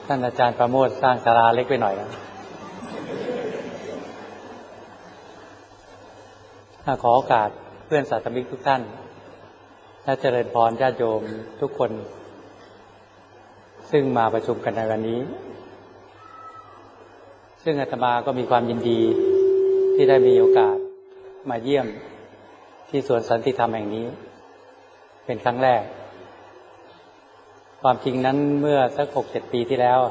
ท่านอาจารย์ประโมทสร้างศาลาเล็กไปหน่อยนะขอโอกาสเพื่อนศาสนิกทุกท่านและเจริญพรญาติโยมทุกคนซึ่งมาประชุมกันในวันนี้ซึ่งอาตมาก็มีความยินดีที่ได้มีโอกาสมาเยี่ยมที่สวนสันติธรรมแห่งนี้เป็นครั้งแรกความจริงนั้นเมื่อสัก 6-7 ปีที่แล้ว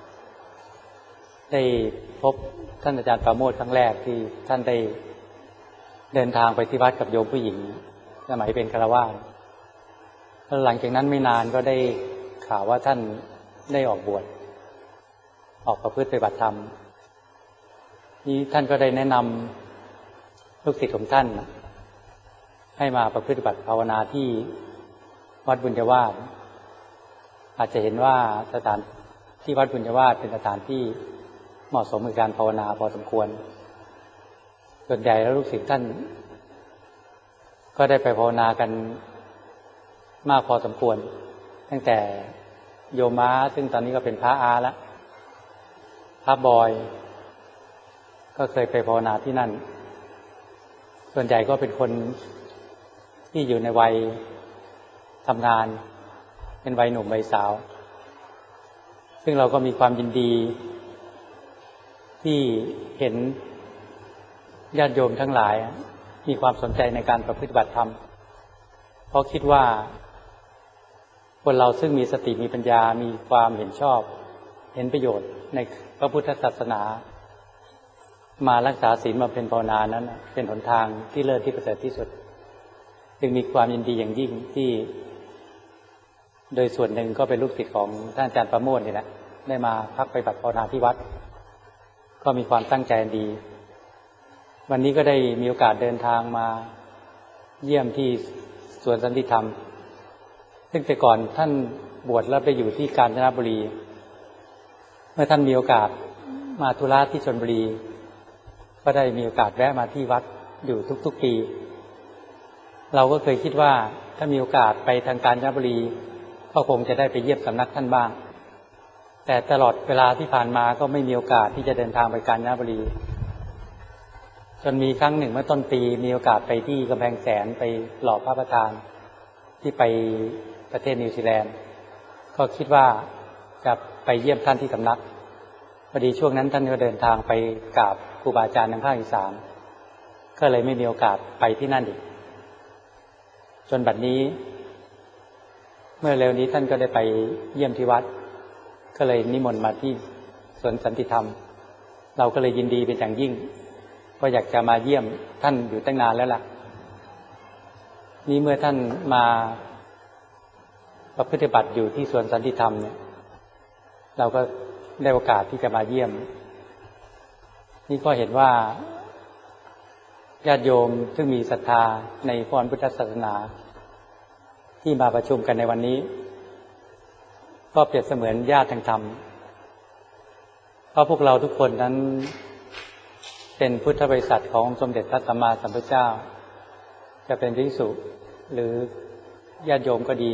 ได้พบท่านอาจารย์ประโมทครั้งแรกที่ท่านได้เดินทางไปที่วัดกับโยมผู้หญิงสมัยเป็นฆราวาสแล้วหลังจากนั้นไม่นานก็ได้ข่าวว่าท่านได้ออกบวชออกประพฤติปฏิบัติธรรมนี้ท่านก็ได้แนะนำลูกศิษย์ของท่านให้มาประพฤติปฏิบัติภาวนาที่วัดบุญญาวาสอาจจะเห็นว่าสถานที่วัดบุญญาวาสเป็นสถานที่เหมาะสมกับการภาวนาพอสมควรส่วนใหญ่แล้วลูกศิษย์ท่านก็ได้ไปภาวนากันมากพอสมควรตั้งแต่โยมม้าซึ่งตอนนี้ก็เป็นพระอาแล้วพระบอยก็เคยไปภาวนาที่นั่นส่วนใหญ่ก็เป็นคนที่อยู่ในวัยทำงานเป็นวัยหนุ่มวัยสาวซึ่งเราก็มีความยินดีที่เห็นญาติโยมทั้งหลายมีความสนใจในการประพฤติปฏิบัติธรรมเพราะคิดว่าคนเราซึ่งมีสติมีปัญญามีความเห็นชอบเห็นประโยชน์ในพระพุทธศาสนามารักษาศีลมาเป็นภาวนานั้นเป็นหนทางที่เลิศที่ประเสริฐที่สุดจึงมีความยินดีอย่างยิ่งที่โดยส่วนหนึ่งก็เป็นลูกศิษย์ของท่านอาจารย์ประโมทนี่แหละได้มาพักไปปฏิบัติภาวนาที่วัดก็มีความตั้งใจดีวันนี้ก็ได้มีโอกาสเดินทางมาเยี่ยมที่สวนสันติธรรมซึ่งแต่ก่อนท่านบวชแล้วไปอยู่ที่กาญจนบุรีเมื่อท่านมีโอกาสมาธุระที่ชลบุรีก็ได้มีโอกาสแวะมาที่วัดอยู่ทุกๆปีเราก็เคยคิดว่าถ้ามีโอกาสไปทางกาญจนบุรีก็คงจะได้ไปเยี่ยมสำนักท่านบ้างแต่ตลอดเวลาที่ผ่านมาก็ไม่มีโอกาสที่จะเดินทางไปกาญจนบุรีจนมีครั้งหนึ่งเมื่อต้นปีมีโอกาสไปที่กำแพงแสนไปหล่อพระประธานที่ไปประเทศนิวซีแลนด์ก็คิดว่าจะไปเยี่ยมท่านที่สำนักพอดีช่วงนั้นท่านก็เดินทางไปกราบครูบาอาจารย์ทางภาคอีสานก็เลยไม่มีโอกาสไปที่นั่นอีกจนบัดนี้เมื่อเร็วนี้ท่านก็ได้ไปเยี่ยมที่วัดก็เลยนิมนต์มาที่สวนสันติธรรมเราก็เลยยินดีเป็นอย่างยิ่งก็อยากจะมาเยี่ยมท่านอยู่ตั้งนานแล้วล่ะนี่เมื่อท่านมาประพฤติบัติอยู่ที่สวนสันติธรรมเนี่ยเราก็ได้โอกาสที่จะมาเยี่ยมนี่ก็เห็นว่าญาติโยมซึ่งมีศรัทธาในพระพุทธศาสนาที่มาประชุมกันในวันนี้ก็เปรียบเสมือนญาติทางธรรมเพราะพวกเราทุกคนนั้นเป็นพุทธบริษัทของสมเด็จพระสัมมาสัมพุทธเจ้าจะเป็นภิกษุหรือญาติโยมก็ดี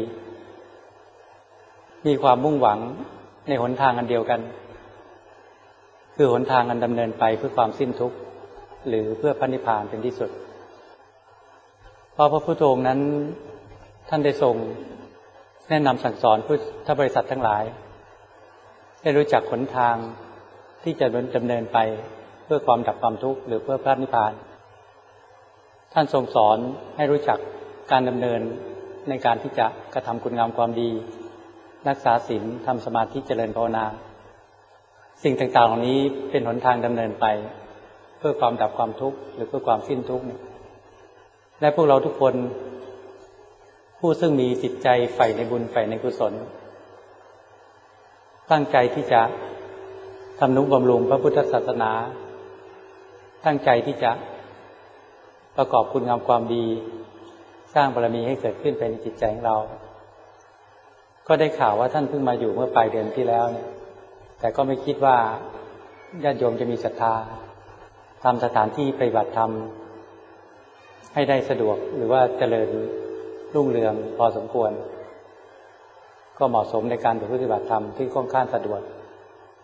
มีความมุ่งหวังในหนทางอันเดียวกันคือหนทางอันดำเนินไปเพื่อความสิ้นทุกข์หรือเพื่อพระนิพพานเป็นที่สุดเพราะพระพุทธองค์นั้นท่านได้ทรงแนะนำสั่งสอนพุทธบริษัททั้งหลายให้รู้จักหนทางที่จะดำเนินไปเพื่อความดับความทุกข์หรือเพื่อพระนิพพานท่านทรงสอนให้รู้จักการดำเนินในการที่จะกระทำคุณงามความดีรักษาศีลทำสมาธิเจริญภาวนาสิ่งต่างๆเหล่านี้เป็นหนทางดำเนินไปเพื่อความดับความทุกข์หรือเพื่อความสิ้นทุกข์และพวกเราทุกคนผู้ซึ่งมีจิตใจใฝ่ในบุญใฝ่ในกุศลตั้งใจที่จะทำนุบำรุงพระพุทธศาสนาตั้งใจที่จะประกอบคุณงามความดีสร้างบารมีให้เกิดขึ้นภายในจิตใจของเราก็ได้ข่าวว่าท่านเพิ่งมาอยู่เมื่อปลายเดือนที่แล้วเนี่ยแต่ก็ไม่คิดว่าญาติโยมจะมีศรัทธาทำสถานที่ปฏิบัติธรรมให้ได้สะดวกหรือว่าเจริญรุ่งเรืองพอสมควรก็เหมาะสมในการปฏิบัติธรรมที่ค่อนข้างสะดวก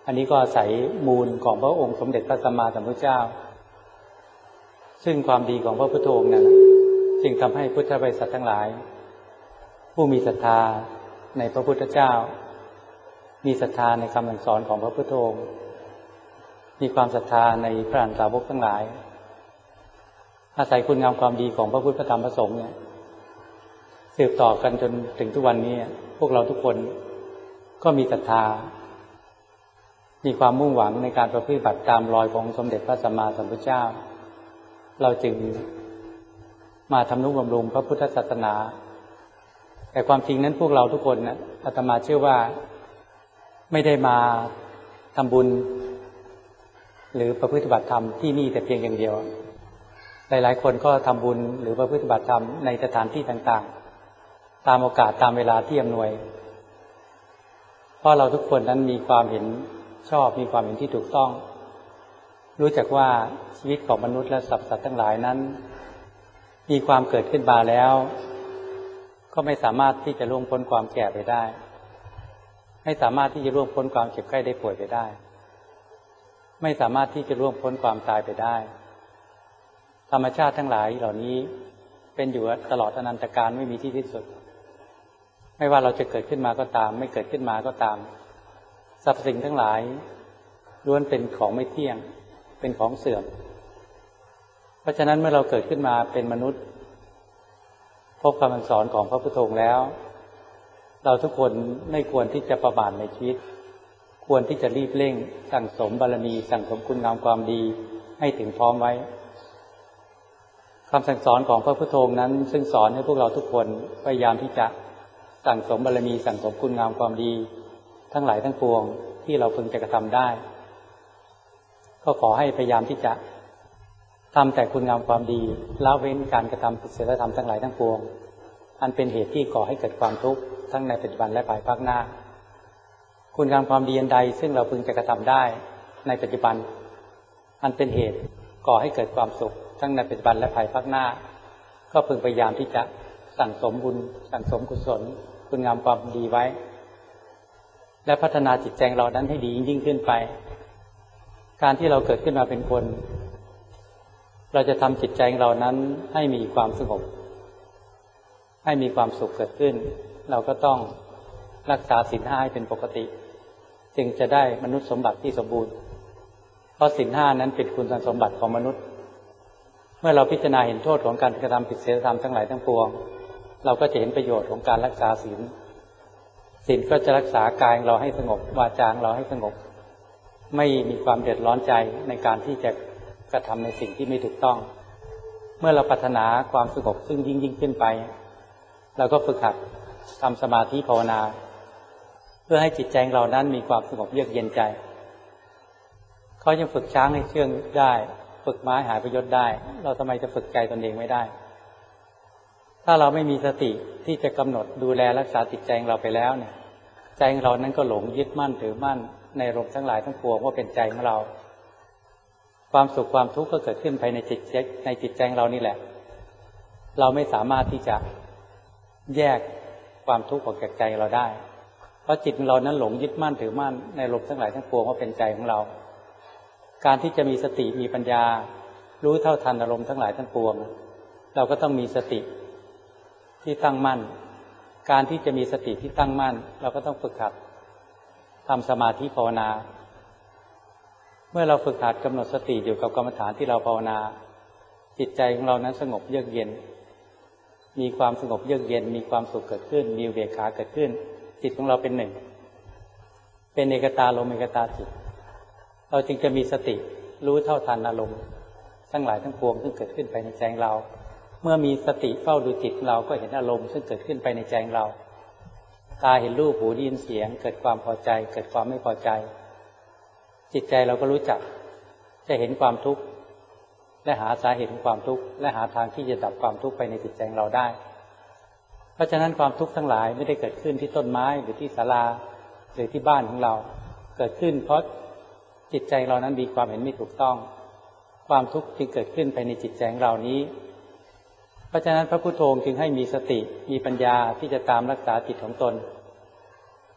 อันนี้ก็อาศัยมูลของพระองค์สมเด็จพระสัมมาสัมพุทธเจ้าซึ่งความดีของพระพุทธองค์นั้นจึงทำให้พุทธบริษัททั้งหลายผู้มีศรัทธาในพระพุทธเจ้ามีศรัทธาในคำสั่งสอนของพระพุทธองค์มีความศรัทธาในพระอรหันตสาวกทั้งหลายอาศัยคุณงามความดีของพระพุทธธรรมพระสงฆ์เนี่ยสืบต่อกันจนถึงทุกวันนี้พวกเราทุกคนก็มีศรัทธามีความมุ่งหวังในการประพฤติบัติตามรอยของสมเด็จพระสัมมาสัมพุทธเจ้าเราจึงมาทำนุบำรุงพระพุทธศาสนาแต่ความจริงนั้นพวกเราทุกคนนะอาตมาเชื่อว่าไม่ได้มาทำบุญหรือประพฤติบัติธรรมที่นี่แต่เพียงอย่างเดียวหลายๆคนก็ทำบุญหรือประพฤติบัติธรรมในสถานที่ต่างๆตามโอกาสตามเวลาที่อำนวยเพราะเราทุกคนนั้นมีความเห็นชอบมีความเห็นที่ถูกต้องรู้จักว่าชีวิตของมนุษย์และสรรพสัตว์ทั้งหลายนั้นมีความเกิดขึ้นมาแล้วก็ไม่สามารถที่จะล่วงพ้นความแก่ไปได้ไม่สามารถที่จะล่วงพ้นความเจ็บไข้ได้ป่วยไปได้ไม่สามารถที่จะล่วงพ้นความตายไปได้ธรรมชาติทั้งหลายเหล่านี้เป็นอยู่ตลอดอนันตกาลไม่มีที่สิ้นสุดไม่ว่าเราจะเกิดขึ้นมาก็ตามไม่เกิดขึ้นมาก็ตามสรรพสิ่งทั้งหลายล้วนเป็นของไม่เที่ยงเป็นของเสื่อมเพราะฉะนั้นเมื่อเราเกิดขึ้นมาเป็นมนุษย์พบคำสอนของพระพุทธองค์แล้วเราทุกคนไม่ควรที่จะประมาทในชีวิตควรที่จะรีบเร่งสั่งสมบารมีสั่งสมคุณงามความดีให้ถึงพร้อมไว้คำสั่งสอนของพระพุทธองค์นั้นซึ่งสอนให้พวกเราทุกคนพยายามที่จะสั่งสมบารมีสั่งสมคุณงามความดีทั้งหลายทั้งปวงที่เราพึงจะกระทำได้ก็ขอให้พยายามที่จะทำแต่คุณงามความดีละเว้นการกระทำศีลธรรมทั้งหลายทั้งปวงอันเป็นเหตุที่ก่อให้เกิดความทุกข์ทั้งในปัจจุบันและภายภาคหน้าคุณงามความดีอันใดซึ่งเราพึงจะกระทำได้ในปัจจุบันอันเป็นเหตุก่อให้เกิดความสุขทั้งในปัจจุบันและภายภาคหน้าก็พึงพยายามที่จะสั่งสมบุญสั่งสมกุศลคุณงามความดีไว้และพัฒนาจิตใจเรานั้นให้ดียิ่งขึ้นไปการที่เราเกิดขึ้นมาเป็นคนเราจะทำจิตใจของเรานั้นให้มีความสงบให้มีความสุขเกิดขึ้นเราก็ต้องรักษาศีล 5ให้เป็นปกติจึงจะได้มนุษย์สมบัติที่สมบูรณ์เพราะศีล 5นั้นเป็นคุณสมบัติของมนุษย์เมื่อเราพิจารณาเห็นโทษของการกระทำผิดศีลธรรมทั้งหลายทั้งปวงเราก็จะเห็นประโยชน์ของการรักษาศีลศีลก็จะรักษากายเราให้สงบวาจาเราให้สงบไม่มีความเดือดร้อนใจในการที่จะกระทำในสิ่งที่ไม่ถูกต้องเมื่อเราปรารถนาความสงบซึ่งยิ่งขึ้นไปเราก็ฝึกหัดทำสมาธิภาวนาเพื่อให้จิตใจเรานั้นมีความสงบเยือกเย็นใจเขายังฝึกช้างให้เชื่องได้ฝึกม้าหาประโยชน์ได้เราทำไมจะฝึกใจตนเองไม่ได้ถ้าเราไม่มีสติที่จะกำหนดดูแลรักษาจิตใจของเราไปแล้วเนี่ยใจของเรานั้นก็หลงยึดมั่นถือมั่นในอารมณ์ทั้งหลายทั้งปวงว่าเป็นใจของเราความสุขความทุกข์ก็เกิดขึ้นภายในจิตใจของเรานี่แหละเราไม่สามารถที่จะแยกความทุกข์ออกจากใจเราได้เพราะจิตของเรานั้นหลงยึดมั่นถือมั่นในอารมณ์ทั้งหลายทั้งปวงว่าเป็นใจของเราการที่จะมีสติมีปัญญารู้เท่าทันอารมณ์ทั้งหลายทั้งปวงเราก็ต้องมีสติที่ตั้งมั่นการที่จะมีสติที่ตั้งมั่นเราก็ต้องฝึกหัดทำสมาธิภาวนาเมื่อเราฝึกหัดกำหนดสติอยู่กับกรรมฐานที่เราภาวนาจิตใจของเรานั้นสงบเยือกเย็นมีความสงบเยือกเย็นมีความสุขเกิดขึ้นมีอุเบกขาเกิดขึ้นจิตของเราเป็นหนึ่งเป็นเอกตาลมเอกตาจิตเราจึงจะมีสติรู้เท่าทันอารมณ์ทั้งหลายทั้งปวงซึ่งเกิดขึ้นภายในใจเราเมื่อมีสติเฝ้าดูจิตเราก็เห็นอารมณ์ซึ่งเกิดขึ้นภายในใจเราตาเห็นรูปหูได้ยินเสียงเกิดความพอใจเกิดความไม่พอใจจิตใจเราก็รู้จักจะเห็นความทุกข์และหาสาเหตุของความทุกข์และหาทางที่จะดับความทุกข์ไปในจิตใจเราได้เพราะฉะนั้นความทุกข์ทั้งหลายไม่ได้เกิดขึ้นที่ต้นไม้หรือที่ศาลาหรือที่บ้านของเราเกิดขึ้นเพราะจิตใจเรานั้นมีความเห็นไม่ถูกต้องความทุกข์จึงเกิดขึ้นภายในจิตใจของเรานี้เพราะฉะนั้นพระพุทโธจึงให้มีสติมีปัญญาที่จะตามรักษาจิตของตน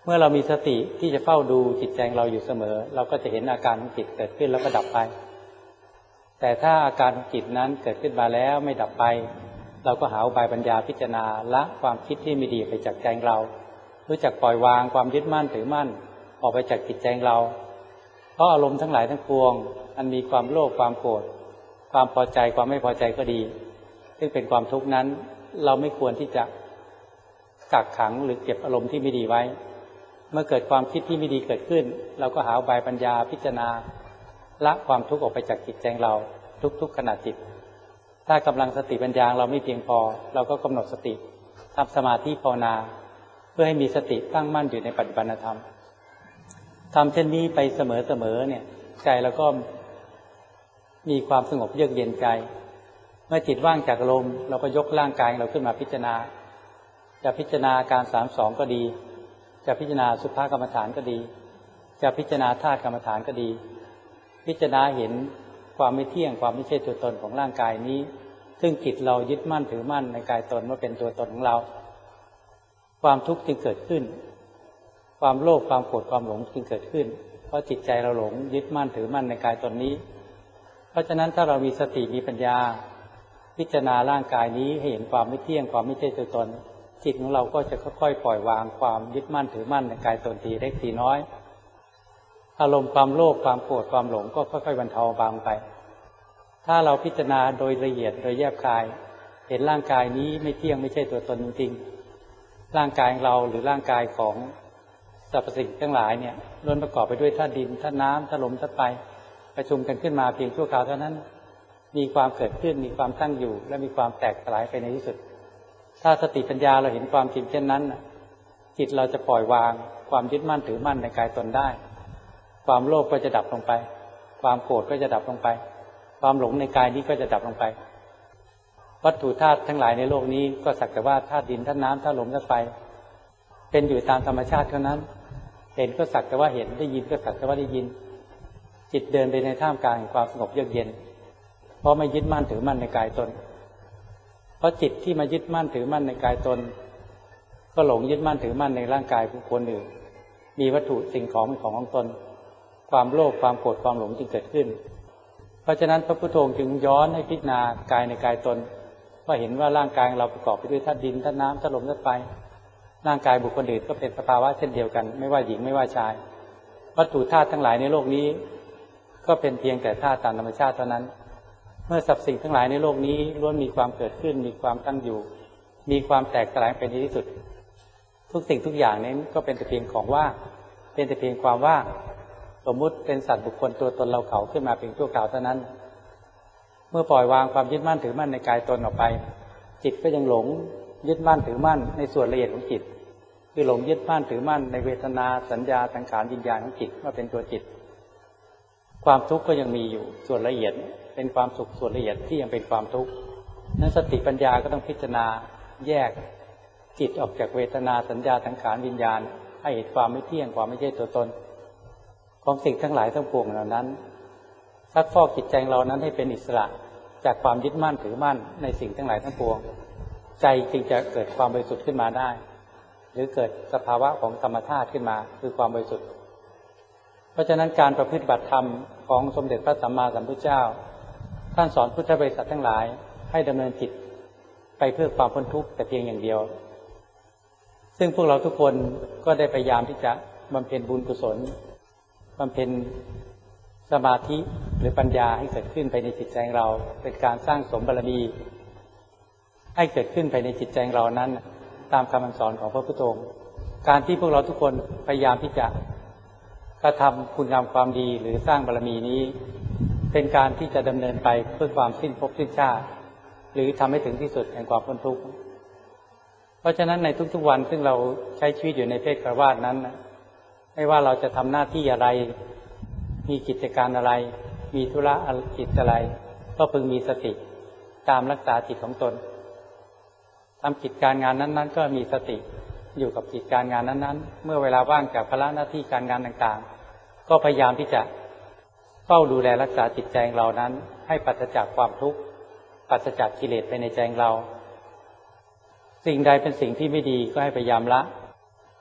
มื่อเรามีสติที่จะเฝ้าดูจิตใจเราอยู่เสมอเราก็จะเห็นอาการของจิตเกิดขึ้นแล้วก็ดับไปแต่ถ้าอาการของจิตนั้นเกิดขึ้นมาแล้วไม่ดับไปเราก็หาอุบายปัญญาพิจารณาละความคิดที่ไม่ดีไปจากใจเรารู้จักปล่อยวางความยึดมั่นถือมั่นออกไปจากจิตใจเราเพราะอารมณ์ทั้งหลายทั้งปวงอันมีความโลภความโกรธความพอใจความไม่พอใจก็ดีซึ่งเป็นความทุกข์นั้นเราไม่ควรที่จะกักขังหรือเก็บอารมณ์ที่ไม่ดีไว้เมื่อเกิดความคิดที่ไม่ดีเกิดขึ้นเราก็หาอุบายปัญญาพิจารณาละความทุกข์ออกไปจากจิตใจเราทุกๆขณะจิตถ้ากำลังสติปัญญาเราไม่เพียงพอเราก็กำหนดสติทำสมาธิภาวนาเพื่อให้มีสติตั้งมั่นอยู่ในปัจจุบันธรรมทำเช่นนี้ไปเสมอเนี่ยใจเราก็มีความสงบเยือกเย็นใจเมื่อจิตว่างจากอารมณ์เราก็ยกร่างกายเราขึ้นมาพิจารณาจะพิจารณาการ32ก็ดีจะพิจารณาสุภกรรมฐานก็ดีจะพิจารณาธาตุกรรมฐานก็ดีพิจารณาเห็นความไม่เที่ยงความไม่ใช่ตัวตนของร่างกายนี้ซึ่งจิตเรายึดมั่นถือมั่นในกายตนว่าเป็นตัวตนของเราความทุกข์จึงเกิดขึ้นความโลภความโกรธความหลงจึงเกิดขึ้นเพราะจิตใจเราหลงยึดมั่นถือมั่นในกายตนนี้เพราะฉะนั้นถ้าเรามีสติมีปัญญาพิจารณาร่างกายนี้ให้เห็นความไม่เที่ยงความไม่ใช่ตัวตนจิตของเราก็จะค่อยๆปล่อยวางความยึดมั่นถือมั่นในกายตนทีเล็กทีน้อยอารมณ์ความโลภความโกรธความหลงก็ค่อยๆบรรเทาเบาไปถ้าเราพิจารณาโดยละเอียดโดยแยบคายเห็นร่างกายนี้ไม่เที่ยงไม่ใช่ตัวตนจริงๆร่างกายของเราหรือร่างกายของสรรพสิ่งทั้งหลายเนี่ยล้วนประกอบไปด้วยธาตุดินธาตุน้ำธาตุลมธาตุไฟประชุมกันขึ้นมาเพียงชั่วคราวเท่านั้นมีความเกิดขึ้นมีความตั้งอยู่และมีความแตกสลายไปในที่สุดถ้าสติปัญญาเราเห็นความจริงเช่นนั้นจิตเราจะปล่อยวางความยึดมั่นถือมั่นในกายตนได้ความโลภก็จะดับลงไปความโกรธก็จะดับลงไปความหลงในกายนี้ก็จะดับลงไปวัตถุธาตุทั้งหลายในโลกนี้ก็สักแต่ว่าธาตุดินธาตุน้ำธาตุลมธาตุไฟเป็นอยู่ตามธรรมชาติเท่านั้นเห็นก็สักแต่ว่าเห็นได้ยินก็สักแต่ว่าได้ยินจิตเดินไปในท่ามกลางความสงบเยือกเย็นเพราะไม่ยึดมั่นถือมั่นในกายตนเพราะจิตที่มายึดมั่นถือมั่นในกายตนก็หลงยึดมั่นถือมั่นในร่างกายผู้คนอื่นมีวัตถุสิ่งของเป็นของตนความโลภความโกรธความหลงจึงเกิดขึ้นเพราะฉะนั้นพระพุทโธจึงย้อนให้พิจารณากายในกายตนว่าเห็นว่าร่างกายเราประกอบไปด้วยธาตุดินธาตุน้ำธาตุลมธาตุไฟร่างกายบุคคลอื่นก็เป็นสภาวะเช่นเดียวกันไม่ว่าหญิงไม่ว่าชายวัตถุธาตุทั้งหลายในโลกนี้ก็เป็นเพียงแต่ธาตุตามธรรมชาติเท่านั้นเมื่อสรรพสิ่งทั้งหลายในโลกนี้ล้วนมีความเกิดขึ้นมีความตั้งอยู่มีความแตกสลายเป็นที่สุดทุกสิ่งทุกอย่างนั้นก็เป็นแต่เพียงของว่างเป็นแต่เพียงความว่างสมมุติเป็นสัตว์บุคคลตัวตนเราเขาขึ้นมาเพียงชั่วคราวเท่านั้นเมื่อปล่อยวางความยึดมั่นถือมั่นในกายตนออกไปจิตก็ยังหลงยึดมั่นถือมั่นในส่วนละเอียดของจิตคือหลงยึดมั่นถือมั่นในเวทนาสัญญาสังขารวิญญาณของจิตว่าเป็นตัวจิตความทุกข์ก็ยังมีอยู่ส่วนละเอียดเป็นความสุขส่วนละเอียดที่ยังเป็นความทุกข์นั้นสติปัญญาก็ต้องพิจารณาแยกจิตออกจากเวทนาสัญญาสังขารวิญญาณให้เห็นความไม่เที่ยงความไม่ใช่ตัวตนของสิ่งทั้งหลายทั้งปวงเหล่านั้นซักฟอกจิตใจเรานั้นให้เป็นอิสระจากความยึดมั่นถือมั่นในสิ่งทั้งหลายทั้งปวงใจจึงจะเกิดความบริสุทธิ์ขึ้นมาได้หรือเกิดสภาวะของธรรมธาตุขึ้นมาคือความบริสุทธิ์เพราะฉะนั้นการประพฤติบัติธรรมของสมเด็จพระสัมมาสัมพุทธเจ้าท่านสอนพุทธบริษัททั้งหลายให้ดำเนินจิตไปเพื่อความพ้นทุกข์แต่เพียงอย่างเดียวซึ่งพวกเราทุกคนก็ได้พยายามที่จะบำเพ็ญบุญกุศลบำเพ็ญสมาธิหรือปัญญาให้เกิดขึ้นภายในจิตใจเราเป็นการสร้างสมบารมีให้เกิดขึ้นภายในจิตใจเรานั้นตามคำสอนของพระพุทธองค์การที่พวกเราทุกคนพยายามที่จะกระทำคุณงามความดีหรือสร้างบารมีนี้เป็นการที่จะดำเนินไปเพื่อความสิ้นภพสิ้นชาติหรือทำให้ถึงที่สุดแห่งความพ้นทุกข์เพราะฉะนั้นในทุกๆวันซึ่งเราใช้ชีวิตอยู่ในเพศฆราวาสนั้นไม่ว่าเราจะทำหน้าที่อะไรมีกิจการอะไรมีธุระกิจอะไรก็พึงมีสติตามรักษาจิตของตนทำกิจการงานนั้นๆก็มีสติอยู่กับกิจการงานนั้นๆเมื่อเวลาว่างจากภาระหน้าที่การงานต่างๆก็พยายามที่จะเฝ้าดูแลรักษาจิตใจของเรานั้นให้ปราศจากความทุกข์ปราศจากกิเลสภายในใจของเราสิ่งใดเป็นสิ่งที่ไม่ดีก็ให้พยายามละ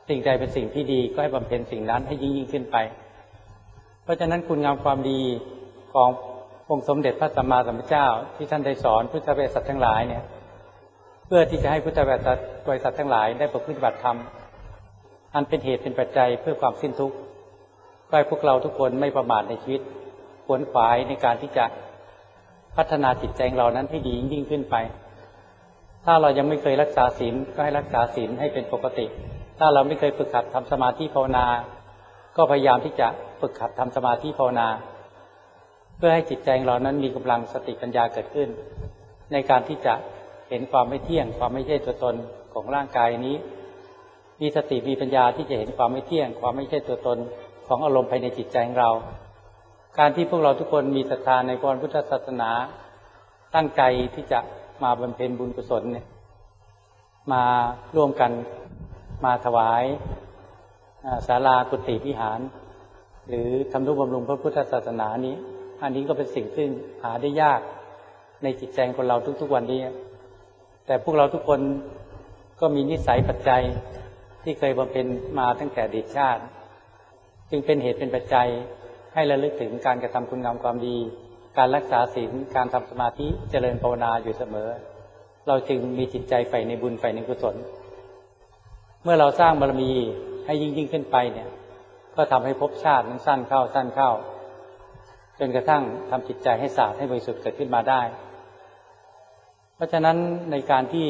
สิ่งใดเป็นสิ่งที่ดีก็ให้บำเพ็ญสิ่งนั้นให้ยิ่งขึ้นไปเพราะฉะนั้นคุณงามความดีขององค์สมเด็จพระสัมมาสัมพุทธเจ้าที่ท่านได้สอนพุทธบริษัททั้งหลายเนี่ยเพื่อที่จะให้พุทธบริษัททั้งหลายได้ประพฤติบัติธรรมอันเป็นเหตุเป็นปัจจัยเพื่อความสิ้นทุกข์ก็ให้พวกเราทุกคนไม่ประมาทในชีวิตขวนขวายในการที่จะพัฒนาจิตใจของเรานั้นให้ดียิ่งขึ้นไปถ้าเรายังไม่เคยรักษาศีลก็ให้รักษาศีลให้เป็นปกติถ้าเราไม่เคยฝึกหัดทำสมาธิภาวนาก็พยายามที่จะฝึกหัดทำสมาธิภาวนาเพื่อให้จิตใจของเรานั้นมีกำลังสติปัญญาเกิดขึ้นในการที่จะเห็นความไม่เที่ยงความไม่ใช่ตัวตนของร่างกายนี้มีสติมีปัญญาที่จะเห็นความไม่เที่ยงความไม่ใช่ตัวตนของอารมณ์ภายในจิตใจของเราการที่พวกเราทุกคนมีศรัทธาในพระพุทธศาสนาตั้งใจที่จะมาบำเพ็ญบุญกุศลเนี่ยมาร่วมกันมาถวายศาลากุฏิวิหารหรือทำนุบำรุงพระพุทธศาสนานี้อันนี้ก็เป็นสิ่งซึ่งหาได้ยากในจิตใจของเราทุกๆวันนี้แต่พวกเราทุกคนก็มีนิสัยปัจจัยที่เคยบำเพ็ญมาตั้งแต่อดีตชาติจึงเป็นเหตุเป็นปัจจัยให้ระลึกถึงการกระทำคุณงามความดีการรักษาศีลการทำสมาธิเจริญภาวนาอยู่เสมอเราจึงมีจิตใจใฝ่ในบุญใฝ่ในกุศลเมื่อเราสร้างบารมีให้ยิ่งขึ้นไปเนี่ยก็ทำให้ภพชาตินั้นสั้นเข้าจนกระทั่งทำจิตใจให้สะอาดให้บริสุทธิ์เกิดขึ้นมาได้เพราะฉะนั้นในการที่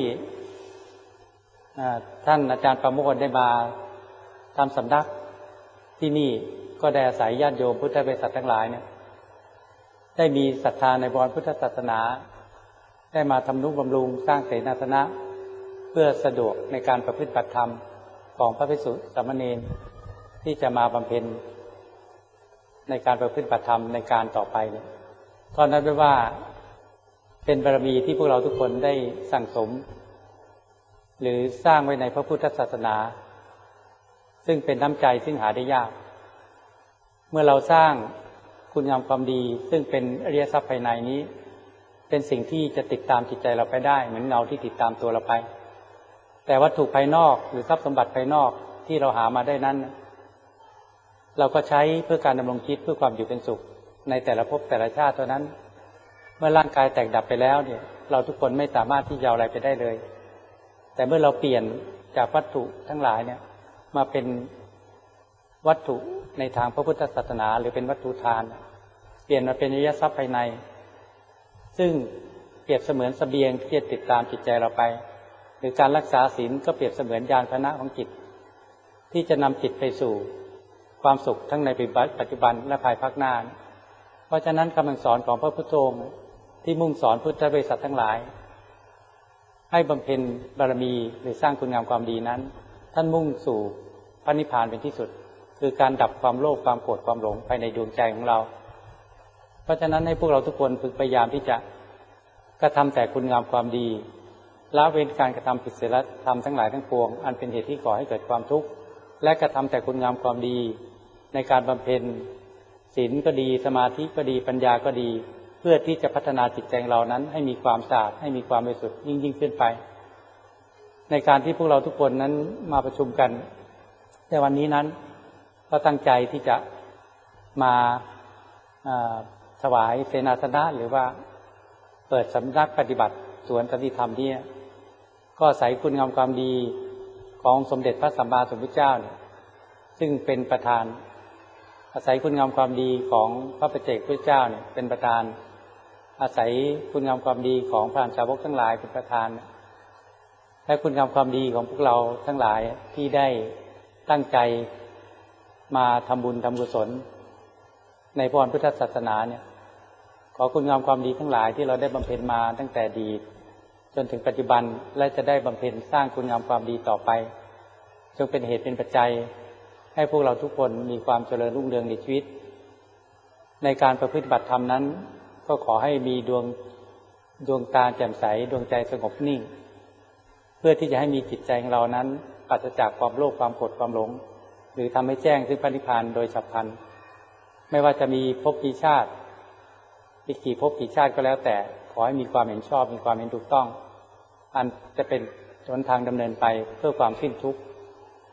ท่านอาจารย์ประโมทได้มาทำสำนักที่นี่ก็ได้อาศัยญาติโยมพุทธบริษัททั้งหลายเนี่ยได้มีศรัทธาในพระพุทธศาสนาได้มาทำนุบำรุงสร้างเสนาสนะเพื่อสะดวกในการประพฤติบัติธรรมของพระภิกษุสามเณรที่จะมาบำเพ็ญในการประพฤติบัติธรรมในการต่อไปเนี่ยก็นับได้ว่าเป็นบารมีที่พวกเราทุกคนได้สั่งสมหรือสร้างไว้ในพระพุทธศาสนาซึ่งเป็นน้ำใจซึ่งหาได้ยากเมื่อเราสร้างคุณงามความดีซึ่งเป็นอริยทรัพย์ภายในนี้เป็นสิ่งที่จะติดตามจิตใจเราไปได้เหมือนเงาที่ติดตามตัวเราไปแต่วัตถุภายนอกหรือทรัพย์สมบัติภายนอกที่เราหามาได้นั้นเราก็ใช้เพื่อการดำรงชีวิตเพื่อความอยู่เป็นสุขในแต่ละภพแต่ละชาติเท่านั้นเมื่อร่างกายแตกดับไปแล้วเนี่ยเราทุกคนไม่สามารถที่จะเอาอะไรไปได้เลยแต่เมื่อเราเปลี่ยนจากวัตถุทั้งหลายเนี่ยมาเป็นวัตถุในทางพระพุทธศาสนาหรือเป็นวัตถุทานเปลี่ยนมาเป็นอริยทรัพย์ภายในซึ่งเปรียบเสมือนเสบียงที่จะติดตามจิตใจเราไปหรือการรักษาศีลก็เปรียบเสมือนยานพาหนะของจิตที่จะนำจิตไปสู่ความสุขทั้งในปัจจุบันและภายภาคหน้าเพราะฉะนั้นคำสอนของพระพุทธองค์ที่มุ่งสอนพุทธบริษัททั้งหลายให้บำเพ็ญบารมีหรือสร้างคุณงามความดีนั้นท่านมุ่งสู่พระนิพพานเป็นที่สุดคือการดับความโลภความโกรธความหลงภายในดวงใจของเราเพราะฉะนั้นให้พวกเราทุกคนฝึกพยายามที่จะกระทำแต่คุณงามความดีละเว้นการกระทำผิดศีลธรรมทั้งหลายทั้งปวงอันเป็นเหตุที่ก่อให้เกิดความทุกข์และกระทำแต่คุณงามความดีในการบำเพ็ญศีลก็ดีสมาธิก็ดีปัญญาก็ดีเพื่อที่จะพัฒนาจิตใจเรานั้นให้มีความสะอาดให้มีความบริสุทธิ์ยิ่งขึ้นไปในการที่พวกเราทุกคนนั้นมาประชุมกันในวันนี้นั้นก็ตั้งใจที่จะมาถวายเสนาสนะหรือว่าเปิดสำนักปฏิบัติสวนสันติธรรมนี้ก็อาศัยคุณงามความดีของสมเด็จพระสัมมาสัมพุทธเจ้าซึ่งเป็นประธานอาศัยคุณงามความดีของพระปัจเจกพุทธเจ้าเนี่ยเป็นประธานอาศัยคุณงามความดีของพระอรหันตสาวกทั้งหลายเป็นประธานและคุณงามความดีของพวกเราทั้งหลายที่ได้ตั้งใจมาทำบุญทำกุศลในพระพุทธศาสนาเนี่ยขอคุณงามความดีทั้งหลายที่เราได้บำเพ็ญมาตั้งแต่อดีตจนถึงปัจจุบันและจะได้บำเพ็ญสร้างคุณงามความดีต่อไปจงเป็นเหตุเป็นปัจจัยให้พวกเราทุกคนมีความเจริญรุ่งเรืองในชีวิตในการประพฤติบัติธรรมนั้นก็ขอให้มีดวงตาแจ่มใสดวงใจสงบนิ่งเพื่อที่จะให้มีจิตใจของเรานั้นปราศจากความโลภความโกรธความหลงหรือทำให้แจ้งซึ่งพระนิพพานโดยฉับพลันไม่ว่าจะมีภพกี่ชาติอีกกี่ภพกี่ชาติก็แล้วแต่ขอให้มีความเห็นชอบมีความเห็นถูกต้องอันจะเป็นหนทางดำเนินไปเพื่อความสิ้นทุกข์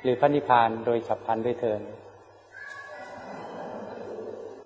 หรือพระนิพพานโดยฉับพลันด้วยเถิด